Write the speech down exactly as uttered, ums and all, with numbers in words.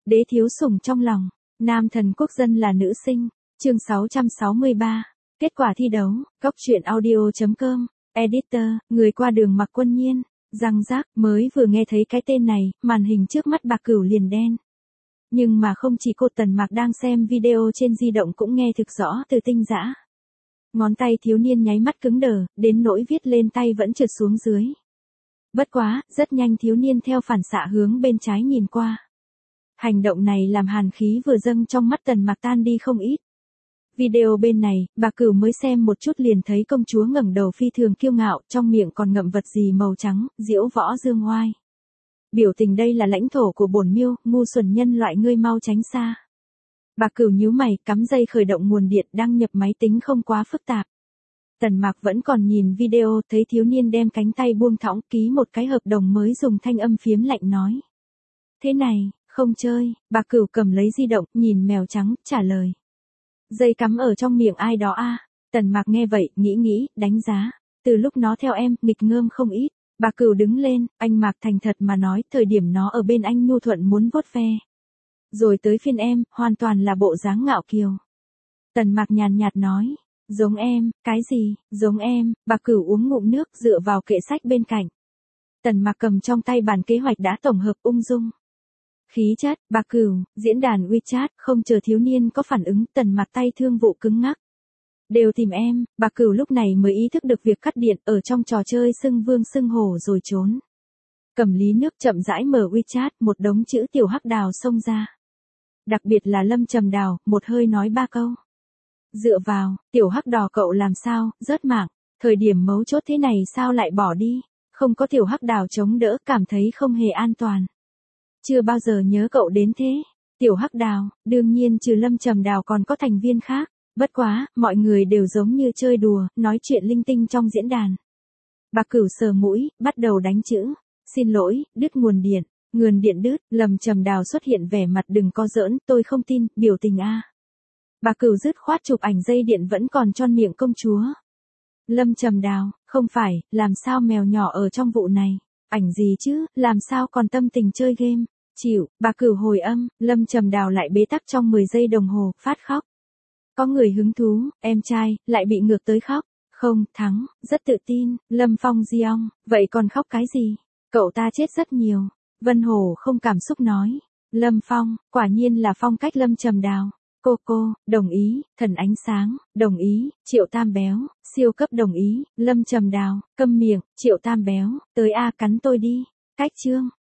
Đế thiếu sủng trong lòng, nam thần quốc dân là nữ sinh, chương sáu trăm sáu mươi ba, kết quả thi đấu, góc truyện audio chấm com, editor, người qua đường Mặc Quân Nhiên, răng rác, mới vừa nghe thấy cái tên này, màn hình trước mắt Bạc Cửu liền đen. Nhưng mà không chỉ cô Tần Mạc đang xem video trên di động cũng nghe thực rõ từ tinh dã. Ngón tay thiếu niên nháy mắt cứng đờ, đến nỗi viết lên tay vẫn trượt xuống dưới. Bất quá, rất nhanh thiếu niên theo phản xạ hướng bên trái nhìn qua. Hành động này làm hàn khí vừa dâng trong mắt Tần Mạc tan đi không ít. Video bên này, Bạc Cửu mới xem một chút liền thấy công chúa ngẩng đầu phi thường kiêu ngạo, trong miệng còn ngậm vật gì màu trắng, diễu võ dương oai. Biểu tình đây là lãnh thổ của bổn miêu, ngu xuẩn nhân loại ngươi mau tránh xa. Bạc Cửu nhíu mày, cắm dây khởi động nguồn điện đăng nhập máy tính không quá phức tạp. Tần Mạc vẫn còn nhìn video, thấy thiếu niên đem cánh tay buông thõng ký một cái hợp đồng mới dùng thanh âm phiếm lạnh nói. Thế này, không chơi, Bạc Cửu cầm lấy di động, nhìn mèo trắng, trả lời. Dây cắm ở trong miệng ai đó a à? Tần Mạc nghe vậy, nghĩ nghĩ, đánh giá. Từ lúc nó theo em, nghịch ngơm không ít. Bạc Cửu đứng lên, anh Mạc thành thật mà nói, thời điểm nó ở bên anh nhu thuận muốn vuốt ve. Rồi tới phiên em, hoàn toàn là bộ dáng ngạo kiều. Tần Mạc nhàn nhạt nói, giống em, cái gì, giống em, Bạc Cửu uống ngụm nước dựa vào kệ sách bên cạnh. Tần Mạc cầm trong tay bản kế hoạch đã tổng hợp ung dung. Khí chất, Bạc Cửu, diễn đàn WeChat, không chờ thiếu niên có phản ứng, Tần Mạc tay thương vụ cứng ngắc. Đều tìm em, Bạc Cửu lúc này mới ý thức được việc cắt điện ở trong trò chơi xưng vương xưng hổ rồi trốn. Cầm lý nước chậm rãi mở WeChat, một đống chữ tiểu hắc đào xông ra. Đặc biệt là Lâm Trầm Đào, một hơi nói ba câu. Dựa vào, tiểu hắc đào cậu làm sao, rớt mạng, thời điểm mấu chốt thế này sao lại bỏ đi, không có tiểu hắc đào chống đỡ cảm thấy không hề an toàn. Chưa bao giờ nhớ cậu đến thế, tiểu hắc đào, đương nhiên trừ Lâm Trầm Đào còn có thành viên khác, bất quá, mọi người đều giống như chơi đùa, nói chuyện linh tinh trong diễn đàn. Bạc Cửu sờ mũi, bắt đầu đánh chữ, xin lỗi, đứt nguồn điện, nguồn điện đứt, Lâm Trầm Đào xuất hiện vẻ mặt đừng có giỡn, tôi không tin, biểu tình a. Bạc Cửu dứt khoát chụp ảnh dây điện vẫn còn tròn miệng công chúa. Lâm Trầm Đào, không phải, làm sao mèo nhỏ ở trong vụ này, ảnh gì chứ, làm sao còn tâm tình chơi game, chịu, Bạc Cửu hồi âm, Lâm Trầm Đào lại bế tắc trong mười giây đồng hồ, phát khóc. Có người hứng thú, em trai, lại bị ngược tới khóc, không, thắng, rất tự tin, Lâm Phong Diong, vậy còn khóc cái gì, cậu ta chết rất nhiều, Vân Hổ không cảm xúc nói, Lâm Phong, quả nhiên là phong cách Lâm Trầm Đào. Cô cô, đồng ý, Thần Ánh Sáng, đồng ý, Triệu Tam Béo, siêu cấp đồng ý, Lâm Trầm Đào, câm miệng, Triệu Tam Béo, tới a cắn tôi đi, cách chương.